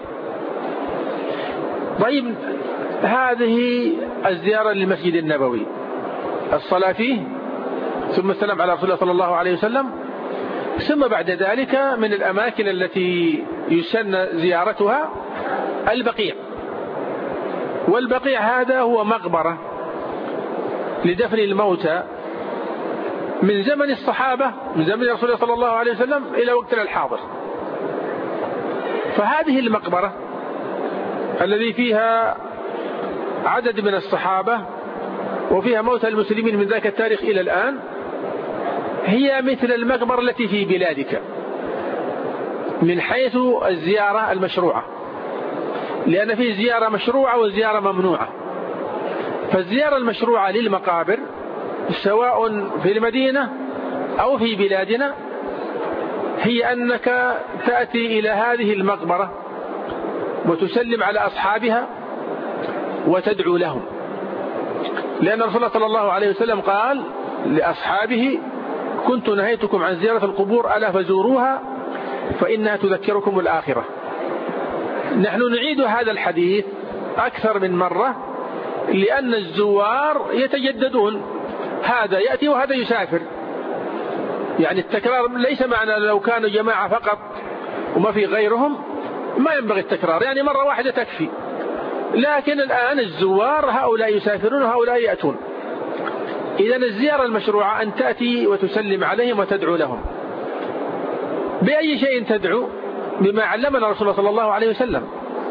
طيب، هذه الزيارة للمسجد النبوي، الصلاة فيه ثم السلام على رسول الله صلى الله عليه وسلم، ثم بعد ذلك من الأماكن التي يسن زيارتها البقيع. والبقيع هذا هو مقبرة لدفن الموتى من زمن الصحابة، من زمن رسول الله صلى الله عليه وسلم إلى وقتنا الحاضر. فهذه المقبرة الذي فيها عدد من الصحابة وفيها موتى المسلمين من ذاك التاريخ إلى الآن هي مثل المقبرة التي في بلادك من حيث الزيارة المشروعة، لأن فيه زيارة مشروعة وزيارة ممنوعة. فالزيارة المشروعة للمقابر سواء في المدينة أو في بلادنا هي أنك تأتي إلى هذه المقبرة وتسلم على أصحابها وتدعو لهم، لأن رسول الله صلى الله عليه وسلم قال لأصحابه كنت نهيتكم عن زيارة القبور ألا فزوروها فإنها تذكركم الآخرة. نحن نعيد هذا الحديث أكثر من مرة لأن الزوار يتجددون، هذا يأتي وهذا يسافر. يعني التكرار ليس معنى لو كانوا جماعة فقط وما في غيرهم ما ينبغي التكرار، يعني مرة واحدة تكفي. لكن الآن الزوار هؤلاء يسافرون وهؤلاء يأتون. إذن الزيارة المشروعة أن تأتي وتسلم عليهم وتدعو لهم. بأي شيء تدعو؟ بما علمنا رسول الله صلى الله عليه وسلم.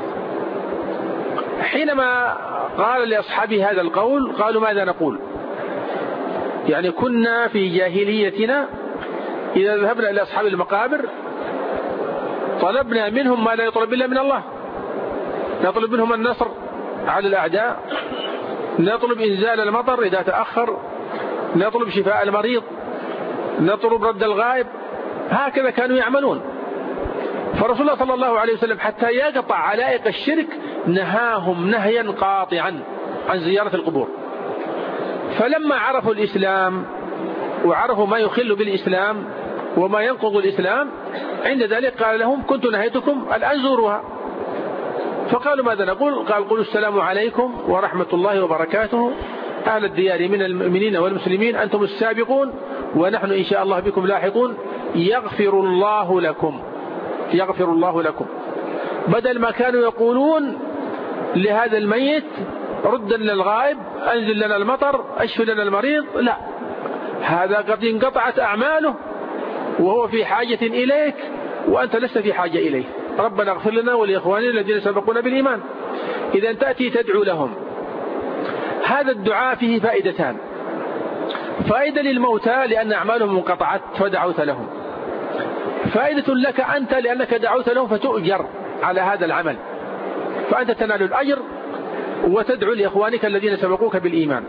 حينما قال لأصحابه هذا القول قالوا ماذا نقول؟ يعني كنا في جاهليتنا إذا ذهبنا إلى أصحاب المقابر طلبنا منهم ما لا يطلب إلا من الله، نطلب منهم النصر على الأعداء، نطلب إنزال المطر إذا تأخر، نطلب شفاء المريض، نطلب رد الغائب. هكذا كانوا يعملون. فرسول الله صلى الله عليه وسلم حتى يقطع علائق الشرك نهاهم نهيا قاطعا عن زيارة القبور. فلما عرفوا الإسلام وعرفوا ما يخل بالإسلام وما ينقض الإسلام، عند ذلك قال لهم: كنت نهيتكم الآن زوروها. فقالوا: ماذا نقول؟ قال: قولوا السلام عليكم ورحمة الله وبركاته أهل الديار من المؤمنين والمسلمين، أنتم السابقون ونحن إن شاء الله بكم لاحقون، يغفر الله لكم، يغفر الله لكم. بدل ما كانوا يقولون لهذا الميت: رد لنا الغائب، أنزل لنا المطر، أشف لنا المريض، لا، هذا قد انقطعت أعماله وهو في حاجة إليك وأنت لست في حاجة إليه. ربنا اغفر لنا ولإخواننا الذين سبقونا بالإيمان. إذا تأتي تدعو لهم، هذا الدعاء فيه فائدتان: فائدة للموتى لأن أعمالهم انقطعت فدعوت لهم، فائدة لك أنت لأنك دعوت لهم فتؤجر على هذا العمل، فأنت تنال الأجر وتدعو لإخوانك الذين سبقوك بالإيمان.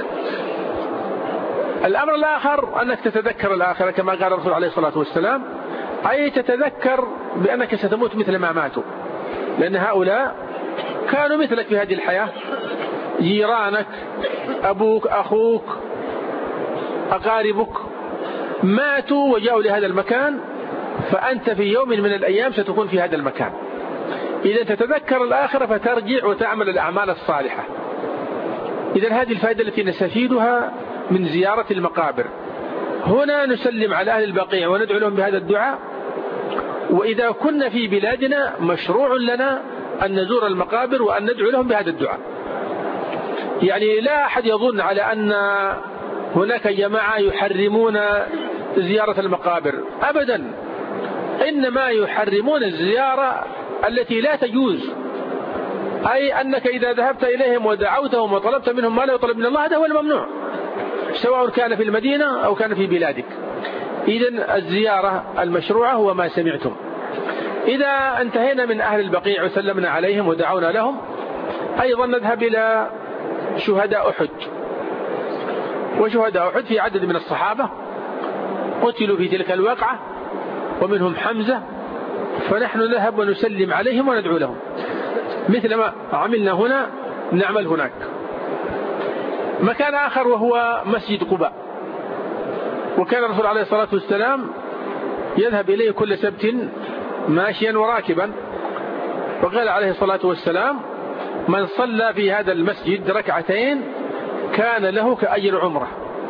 الأمر الآخر أنك تتذكر الآخرة كما قال الرسول عليه الصلاة والسلام، أي تتذكر بأنك ستموت مثل ما ماتوا، لأن هؤلاء كانوا مثلك في هذه الحياة، جيرانك، أبوك، أخوك، أقاربك، ماتوا وجاءوا لهذا المكان، فأنت في يوم من الأيام ستكون في هذا المكان. إذا تتذكر الآخرة فترجع وتعمل الأعمال الصالحة. إذا هذه الفائدة التي نستفيدها من زيارة المقابر. هنا نسلم على أهل البقيع وندعو لهم بهذا الدعاء، وإذا كنا في بلادنا مشروع لنا أن نزور المقابر وأن ندعو لهم بهذا الدعاء. يعني لا أحد يظن على أن هناك جماعة يحرمون زيارة المقابر، أبدا، إنما يحرمون الزيارة التي لا تجوز، أي أنك إذا ذهبت إليهم ودعوتهم وطلبت منهم ما لا يطلب من الله، هذا هو الممنوع، سواء كان في المدينة أو كان في بلادك. إذن الزيارة المشروعة هو ما سمعتم. إذا انتهينا من أهل البقيع وسلمنا عليهم ودعونا لهم، أيضا نذهب إلى شهداء أحد. وشهداء أحد في عدد من الصحابة قتلوا في تلك الواقعة ومنهم حمزة، فنحن نذهب ونسلم عليهم وندعو لهم مثل ما عملنا هنا نعمل هناك. مكان آخر وهو مسجد قباء، وكان الرسول عليه الصلاة والسلام يذهب إليه كل سبت ماشيا وراكبا، وقال عليه الصلاة والسلام: من صلى في هذا المسجد ركعتين كان له كأجر عمره.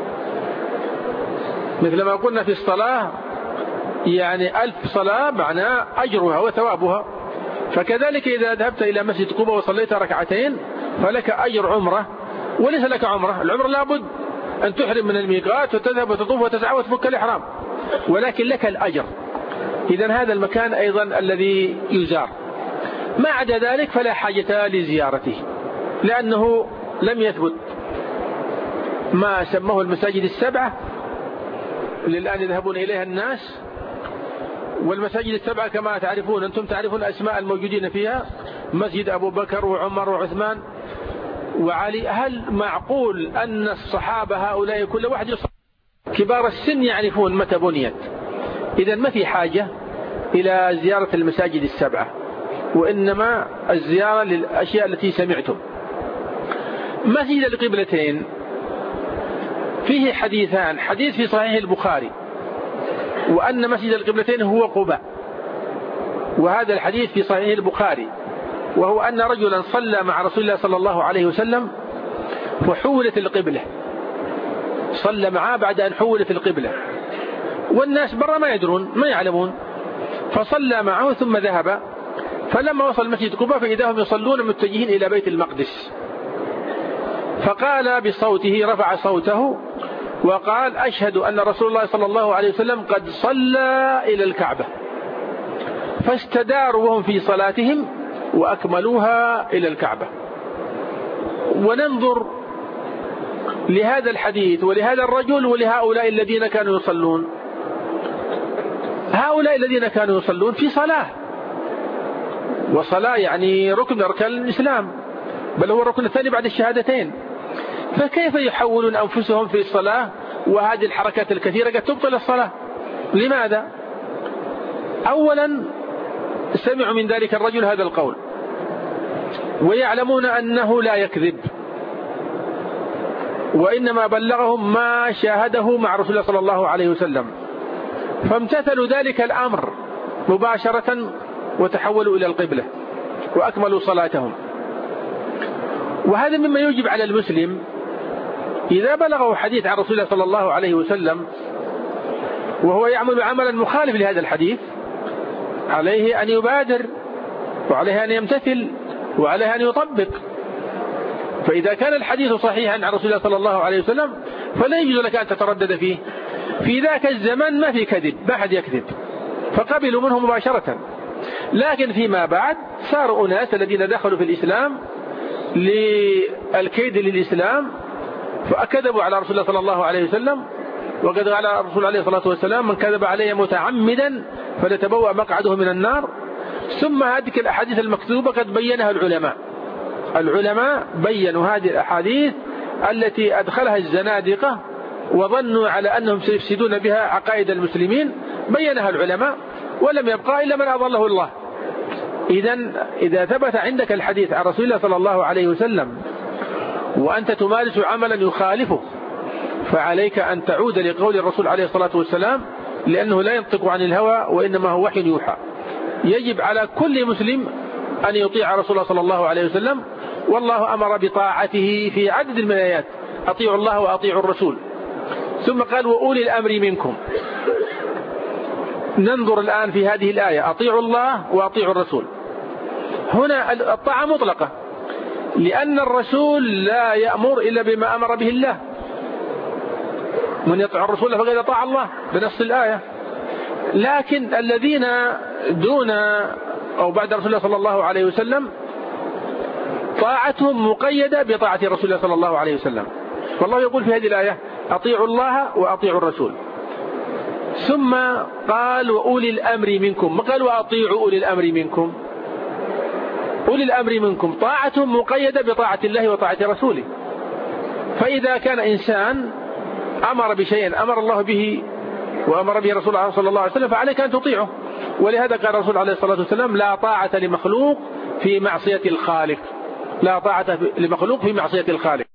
مثل ما قلنا في الصلاة يعني 1000 صلاة معناه أجرها وثوابها، فكذلك إذا ذهبت إلى مسجد قباء وصليت ركعتين فلك أجر عمره. وليس لك عمره، العمر لابد أن تحرم من الميقات وتذهب وتطوف وتسعى وتفك الإحرام، ولكن لك الأجر. إذن هذا المكان أيضا الذي يزار. ما عدا ذلك فلا حاجة لزيارته، لأنه لم يثبت ما سموه المساجد السبعة للآن يذهبون إليها الناس. والمساجد السبعة كما تعرفون، أنتم تعرفون أسماء الموجودين فيها: مسجد أبو بكر وعمر وعثمان وعلي. هل معقول أن الصحابة هؤلاء كل واحد يصلي؟ كبار السن يعرفون متى بنيت. إذا ما في حاجة إلى زيارة المساجد السبعة، وإنما الزيارة للأشياء التي سمعتم. مسجد القبلتين فيه حديثان: حديث في صحيح البخاري وأن مسجد القبلتين هو قباء، وهذا الحديث في صحيح البخاري، وهو أن رجلا صلى مع رسول الله صلى الله عليه وسلم فحولت القبلة، صلى معاه بعد أن حولت القبلة، والناس برا ما يدرون ما يعلمون، فصلى معه ثم ذهب. فلما وصل مسجد قباء فإذا هم يصلون متجهين إلى بيت المقدس، فقال بصوته، رفع صوته وقال: أشهد أن رسول الله صلى الله عليه وسلم قد صلى إلى الكعبة. فاستداروا وهم في صلاتهم وأكملوها إلى الكعبة. وننظر لهذا الحديث ولهذا الرجل ولهؤلاء الذين كانوا يصلون. هؤلاء الذين كانوا يصلون في صلاة والصلاة يعني ركن من أركان الإسلام، بل هو الركن الثاني بعد الشهادتين، فكيف يحولون أنفسهم في الصلاة وهذه الحركات الكثيرة قد تبطل الصلاة؟ لماذا؟ أولا سمعوا من ذلك الرجل هذا القول ويعلمون أنه لا يكذب، وإنما بلغهم ما شاهده مع رسول الله صلى الله عليه وسلم، فامتثلوا ذلك الأمر مباشرة وتحولوا إلى القبلة وأكملوا صلاتهم. وهذا مما يجب على المسلم إذا بلغه حديث عن رسول الله صلى الله عليه وسلم وهو يعمل عملا مخالف لهذا الحديث، عليه أن يبادر وعليه أن يمتثل وعليه أن يطبق. فإذا كان الحديث صحيحا عن رسول الله صلى الله عليه وسلم فلا يجوز لك أن تتردد فيه. في ذاك الزمن ما في كذب، ما أحد يكذب، فقبلوا منه مباشرة. لكن فيما بعد صاروا أناس الذين دخلوا في الإسلام للكيد للإسلام فأكذبوا على رسول الله صلى الله عليه وسلم، وقد قال الرسول عليه الصلاة والسلام: من كذب علي متعمدا فليتبوأ مقعده من النار. ثم هذه الأحاديث المكتوبة قد بينها العلماء بينوا هذه الأحاديث التي أدخلها الزنادقة وظنوا على أنهم سيفسدون بها عقائد المسلمين، بينها العلماء ولم يبقى إلا من أضله الله. إذا ثبت عندك الحديث عن رسول الله صلى الله عليه وسلم وأنت تمارس عملا يخالفه فعليك أن تعود لقول الرسول عليه الصلاة والسلام، لأنه لا ينطق عن الهوى وإنما هو وحي يوحى. يجب على كل مسلم أن يطيع رسول الله صلى الله عليه وسلم، والله أمر بطاعته في عدد من الآيات: أطيعوا الله وأطيعوا الرسول. ثم قال: وأولي الأمر منكم. ننظر الآن في هذه الآية: أطيعوا الله وأطيعوا الرسول. هنا الطاعة مطلقة، لأن الرسول لا يأمر إلا بما أمر به الله. من يطيع الرسول فقد أطاع الله بنص الآية. لكن الذين دون أو بعد رسول الله صلى الله عليه وسلم طاعتهم مقيدة بطاعة رسول الله صلى الله عليه وسلم. والله يقول في هذه الآية: أطيعوا الله وأطيعوا الرسول. ثم قال: وأولي الأمر منكم، ما قال وأطيعوا أولي الأمر منكم. أولي الأمر منكم طاعتهم مقيدة بطاعة الله وطاعة رسوله. فإذا كان إنسان أمر بشيء أمر الله به وأمر به رسول الله صلى الله عليه وسلم فعليك أن تطيعه. ولهذا قال الرسول عليه الصلاة والسلام: لا طاعة لمخلوق في معصية الخالق. لا طاعة لمخلوق في معصية الخالق.